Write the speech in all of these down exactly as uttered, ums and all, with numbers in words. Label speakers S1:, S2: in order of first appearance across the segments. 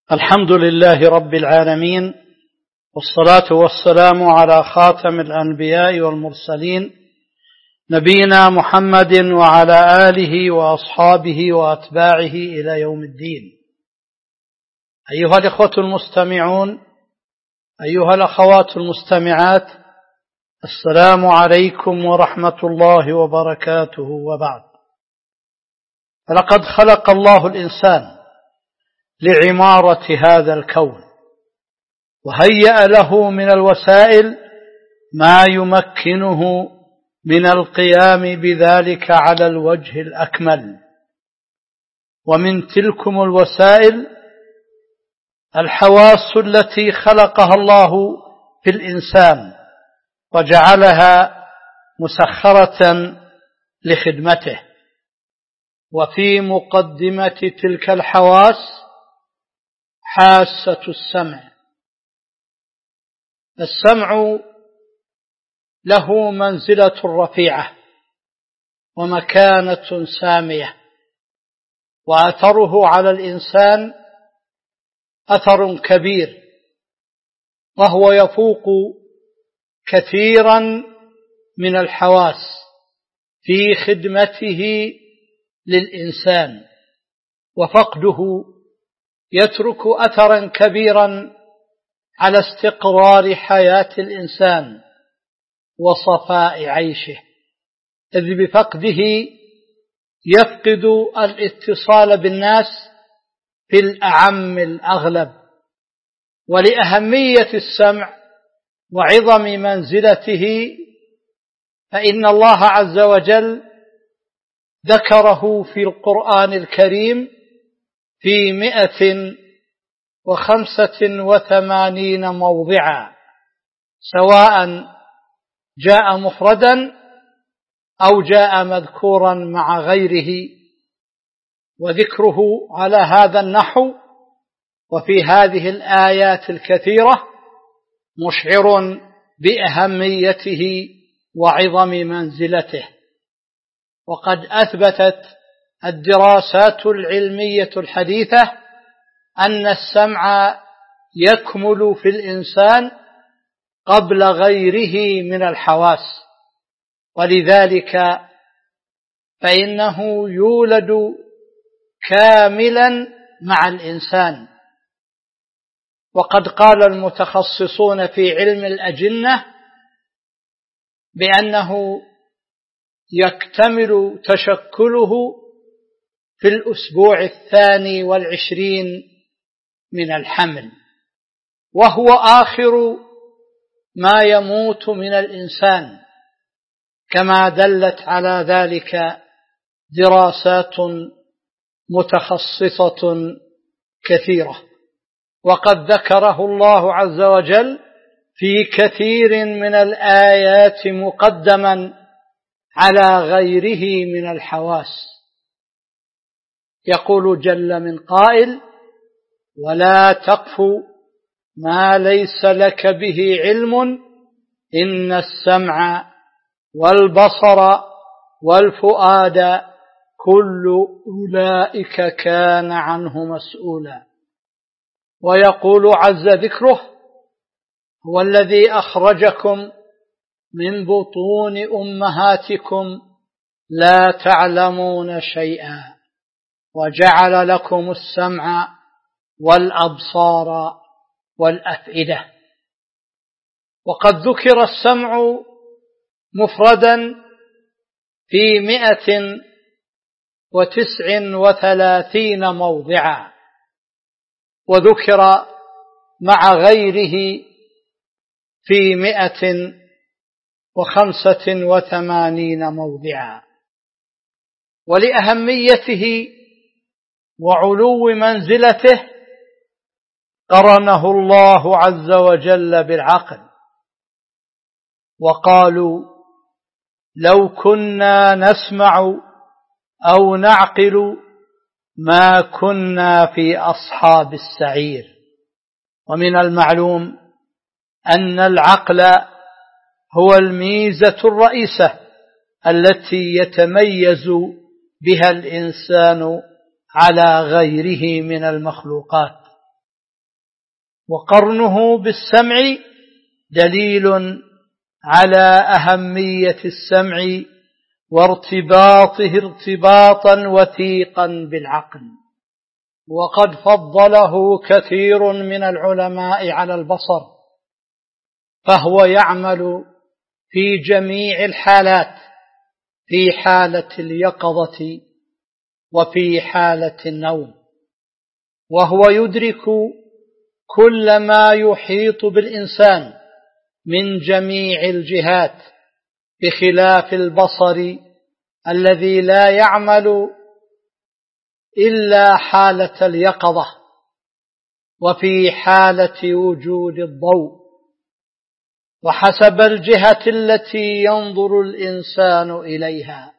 S1: الحمد لله رب العالمين، والصلاة والسلام على خاتم الأنبياء والمرسلين نبينا محمد وعلى آله وأصحابه وأتباعه إلى يوم الدين. أيها الإخوة المستمعون، أيها الأخوات المستمعات، السلام عليكم ورحمة الله وبركاته. وبعد، فلقد خلق الله الإنسان لعمارة هذا الكون، وهيأ له من الوسائل ما يمكنه من القيام بذلك على الوجه الأكمل. ومن تلكم الوسائل الحواس التي خلقها الله في الإنسان وجعلها مسخرة لخدمته. وفي مقدمة تلك الحواس حاسة السمع. السمع له منزلة رفيعة ومكانة سامية، وأثره على الإنسان أثر كبير، وهو يفوق كثيرا من الحواس في خدمته للإنسان، وفقده يترك أثرا كبيرا على استقرار حياة الإنسان وصفاء عيشه، إذ بفقده يفقد الاتصال بالناس في الأعم الأغلب. ولأهمية السمع وعظم منزلته فإن الله عز وجل ذكره في القرآن الكريم في مئة وخمسة وثمانين موضعا، سواء جاء مفردا أو جاء مذكورا مع غيره. وذكره على هذا النحو وفي هذه الآيات الكثيرة مشعر بأهميته وعظم منزلته. وقد أثبتت الدراسات العلمية الحديثة أن السمع يكمل في الإنسان قبل غيره من الحواس، ولذلك فإنه يولد كاملا مع الإنسان. وقد قال المتخصصون في علم الأجنة بأنه يكتمل تشكله في الأسبوع الثاني والعشرين من الحمل، وهو آخر ما يموت من الإنسان، كما دلت على ذلك دراسات متخصصة كثيرة. وقد ذكره الله عز وجل في كثير من الآيات مقدما على غيره من الحواس. يقول جل من قائل: ولا تقف ما ليس لك به علم إن السمع والبصر والفؤاد كل أولئك كان عنه مسؤولا. ويقول عز ذكره: هو الذي أخرجكم من بطون أمهاتكم لا تعلمون شيئا وجعل لكم السمع والأبصار والأفئدة. وقد ذكر السمع مفردا في مئة وتسع وثلاثين موضعا، وذكر مع غيره في مئة وخمسة وثمانين موضعا. ولأهميته وعلو منزلته قرنه الله عز وجل بالعقل، وقالوا: لو كنا نسمع أو نعقل ما كنا في أصحاب السعير. ومن المعلوم أن العقل هو الميزة الرئيسة التي يتميز بها الإنسان على غيره من المخلوقات، وقرنه بالسمع دليل على أهمية السمع وارتباطه ارتباطا وثيقا بالعقل. وقد فضله كثير من العلماء على البصر، فهو يعمل في جميع الحالات، في حالة اليقظة وفي حالة النوم، وهو يدرك كل ما يحيط بالإنسان من جميع الجهات، بخلاف البصر الذي لا يعمل إلا حالة اليقظة وفي حالة وجود الضوء وحسب الجهة التي ينظر الإنسان إليها،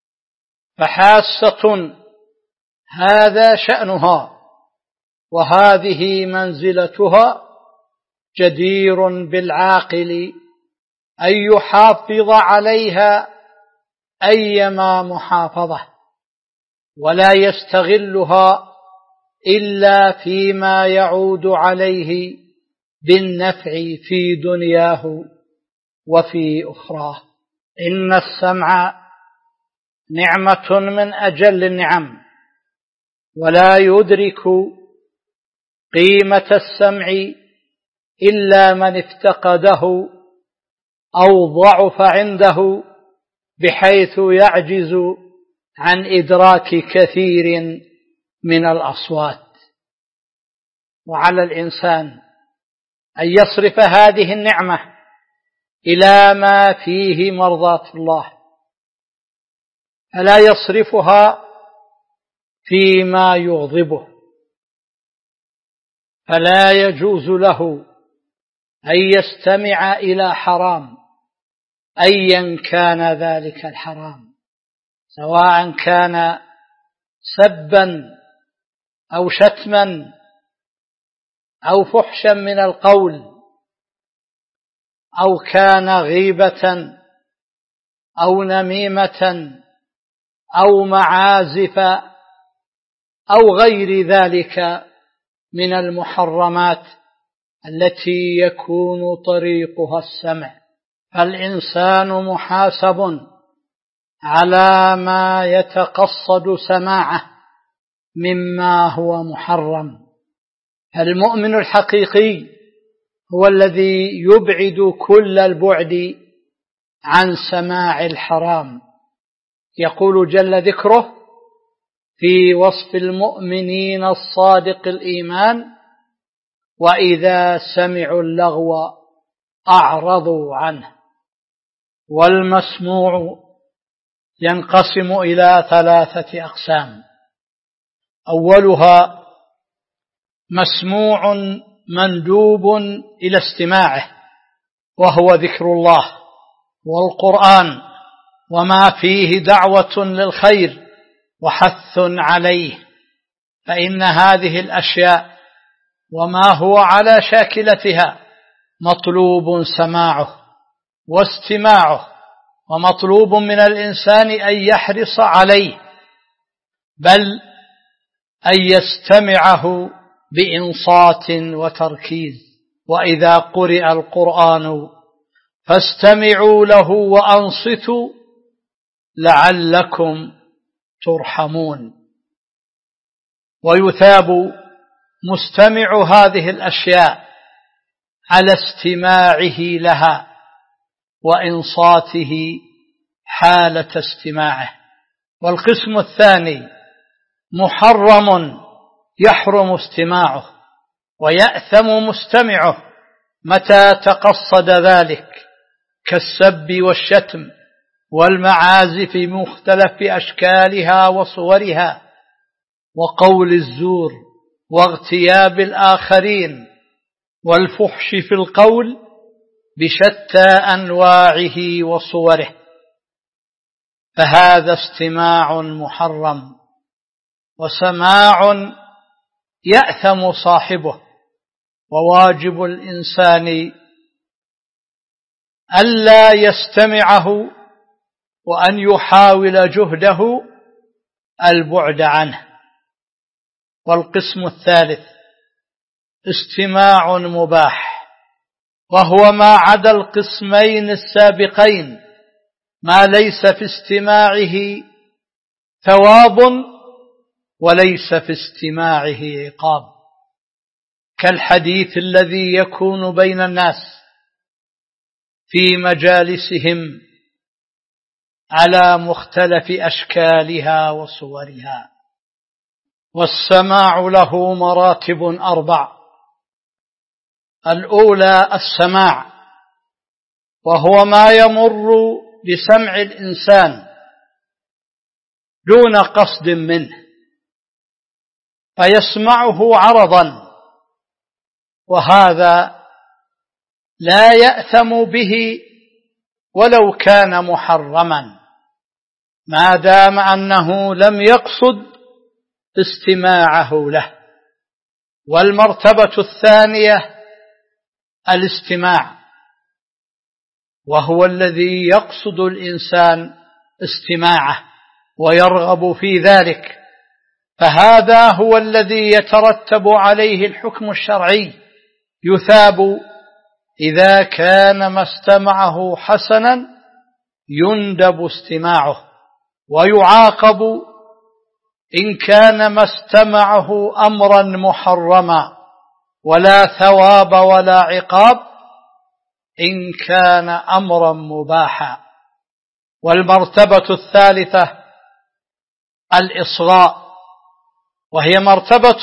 S1: فحاسة هذا شأنها وهذه منزلتها، جدير بالعاقل أن يحافظ عليها أيما محافظة، ولا يستغلها إلا فيما يعود عليه بالنفع في دنياه وفي أخراه. إن السمع نعمة من أجل النعم، ولا يدرك قيمة السمع إلا من افتقده أو ضعف عنده بحيث يعجز عن إدراك كثير من الأصوات. وعلى الإنسان أن يصرف هذه النعمة إلى ما فيه مرضاة الله، فلا يصرفها فيما يغضبه، فلا يجوز له أن يستمع إلى حرام أيا كان ذلك الحرام، سواء كان سبا أو شتما أو فحشا من القول، أو كان غيبة أو نميمة أو معازف أو غير ذلك من المحرمات التي يكون طريقها السمع. فالإنسان محاسب على ما يتقصد سماعه مما هو محرم. المؤمن الحقيقي هو الذي يبعد كل البعد عن سماع الحرام. يقول جل ذكره في وصف المؤمنين الصادق الإيمان: وإذا سمعوا اللغو أعرضوا عنه. والمسموع ينقسم إلى ثلاثة أقسام: أولها مسموع مندوب إلى استماعه، وهو ذكر الله والقرآن وما فيه دعوة للخير وحث عليه، فإن هذه الأشياء وما هو على شاكلتها مطلوب سماعه واستماعه، ومطلوب من الإنسان أن يحرص عليه، بل أن يستمعه بإنصات وتركيز. وإذا قرئ القرآن فاستمعوا له وأنصتوا لعلكم ترحمون. ويثاب مستمع هذه الأشياء على استماعه لها وإنصاته حالة استماعه. والقسم الثاني محرم يحرم استماعه ويأثم مستمعه متى تقصد ذلك، كالسب والشتم والمعازف مختلف أشكالها وصورها، وقول الزور واغتياب الآخرين، والفحش في القول بشتى أنواعه وصوره، فهذا استماع محرم وسماع يأثم صاحبه. وواجب الإنسان ألا يستمعه وأن يحاول جهده البعد عنه. والقسم الثالث استماع مباح، وهو ما عدا القسمين السابقين ما ليس في استماعه ثواب وليس في استماعه عقاب، كالحديث الذي يكون بين الناس في مجالسهم على مختلف أشكالها وصورها. والسماع له مراتب أربع: الأولى السماع، وهو ما يمر بسمع الإنسان دون قصد منه فيسمعه عرضا، وهذا لا يأثم به ولو كان محرما ما دام أنه لم يقصد استماعه له. والمرتبة الثانية الاستماع، وهو الذي يقصد الإنسان استماعه ويرغب في ذلك، فهذا هو الذي يترتب عليه الحكم الشرعي، يثاب إذا كان ما استمعه حسنا يندب استماعه، ويعاقب إن كان ما استمعه أمرا محرما، ولا ثواب ولا عقاب إن كان أمرا مباحا. والمرتبة الثالثة الإصغاء، وهي مرتبة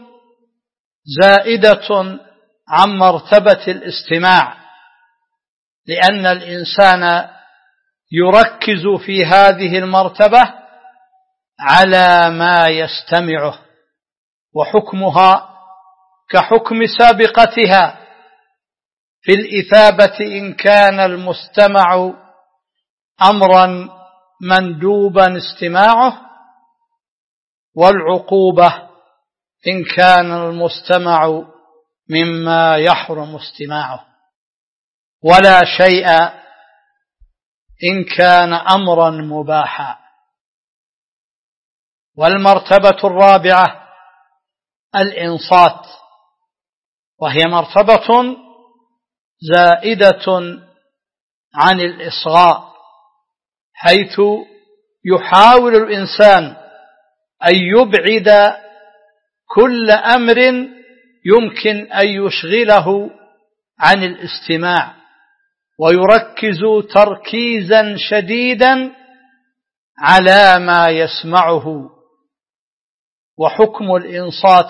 S1: زائدة عن مرتبة الاستماع، لأن الإنسان يركز في هذه المرتبة على ما يستمعه، وحكمها كحكم سابقتها في الإثابة إن كان المستمع أمرا مندوبا استماعه، والعقوبة إن كان المستمع مما يحرم استماعه، ولا شيء إن كان أمرا مباحا. والمرتبة الرابعة الإنصات، وهي مرتبة زائدة عن الإصغاء، حيث يحاول الإنسان أن يبعد كل أمر يمكن أن يشغله عن الاستماع، ويركز تركيزا شديدا على ما يسمعه. وحكم الإنصات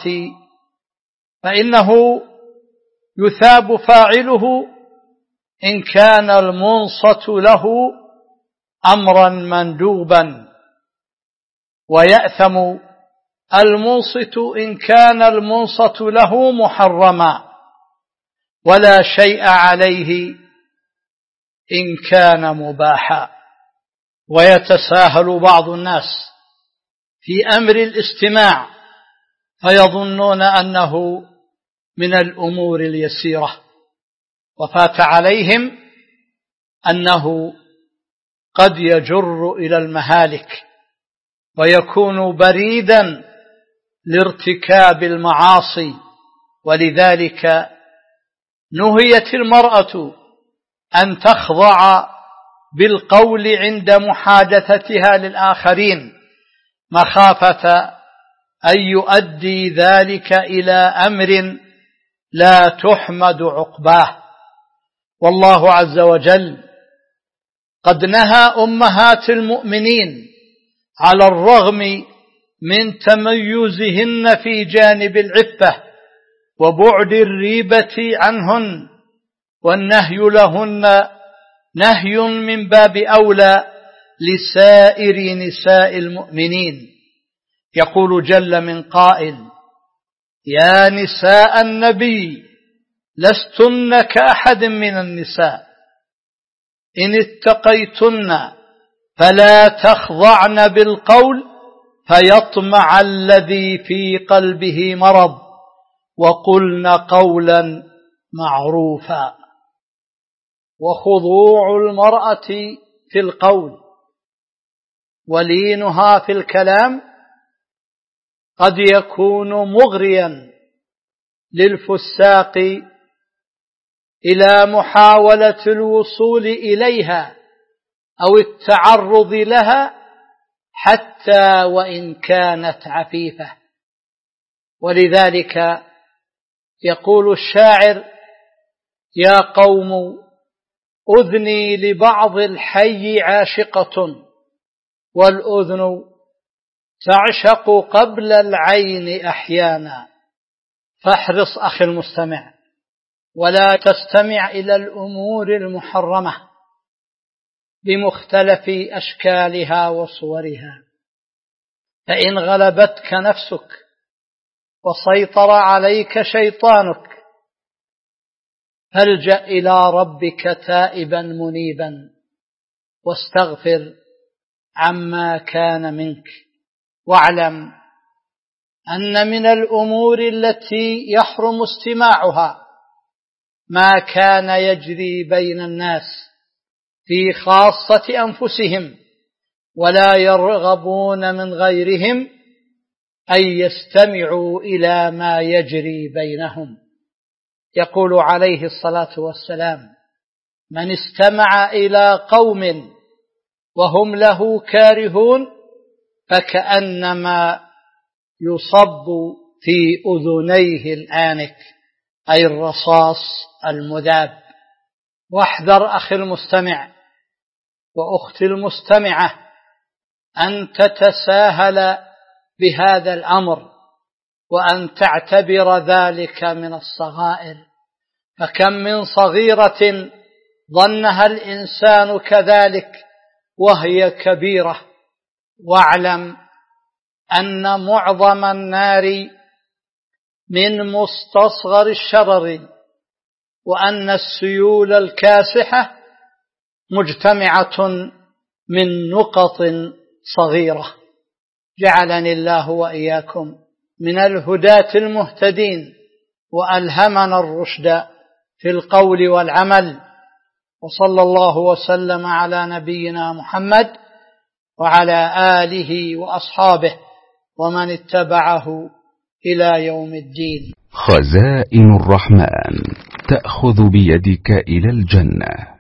S1: فإنه يثاب فاعله إن كان المنصت له أمرا مندوبا، ويأثم المنصت إن كان المنصت له محرما، ولا شيء عليه إن كان مباحا. ويتساهل بعض الناس في أمر الاستماع فيظنون أنه من الأمور اليسيرة، وفات عليهم أنه قد يجر إلى المهالك ويكون بريدا لارتكاب المعاصي. ولذلك نهيت المرأة أن تخضع بالقول عند محادثتها للآخرين مخافة أن يؤدي ذلك إلى أمر لا تحمد عقباه. والله عز وجل قد نهى أمهات المؤمنين على الرغم من تميزهن في جانب العفة وبعد الريبة عنهن، والنهي لهن نهي من باب أولى لسائر نساء المؤمنين. يقول جل من قائل: يا نساء النبي لستن كأحد من النساء إن اتقيتن فلا تخضعن بالقول فيطمع الذي في قلبه مرض وقلن قولا معروفا. وخضوع المرأة في القول ولينها في الكلام قد يكون مغريا للفساق إلى محاولة الوصول إليها أو التعرض لها حتى وإن كانت عفيفة. ولذلك يقول الشاعر: يا قوم أذني لبعض الحي عاشقة، والأذن تعشق قبل العين أحيانا. فاحرص أخي المستمع ولا تستمع إلى الأمور المحرمة بمختلف أشكالها وصورها، فإن غلبتك نفسك وسيطر عليك شيطانك فالجأ إلى ربك تائبا منيبا واستغفر عما كان منك. واعلم أن من الأمور التي يحرم استماعها ما كان يجري بين الناس في خاصة أنفسهم ولا يرغبون من غيرهم أن يستمعوا إلى ما يجري بينهم. يقول عليه الصلاة والسلام: من استمع إلى قوم وهم له كارهون فكأنما يصب في أذنيه الآنك، أي الرصاص المذاب. واحذر أخي المستمع وأختي المستمعة أن تتساهل بهذا الأمر وأن تعتبر ذلك من الصغائر، فكم من صغيرة ظنها الإنسان كذلك وهي كبيرة. واعلم أن معظم النار من مستصغر الشرر، وأن السيول الكاسحة مجتمعة من نقط صغيرة. جعلني الله وإياكم من الهداة المهتدين وألهمنا الرشد في القول والعمل، وصلى الله وسلم على نبينا محمد وعلى آله وأصحابه ومن اتبعه إلى يوم الدين.
S2: خزائن الرحمن تأخذ بيدك إلى الجنة.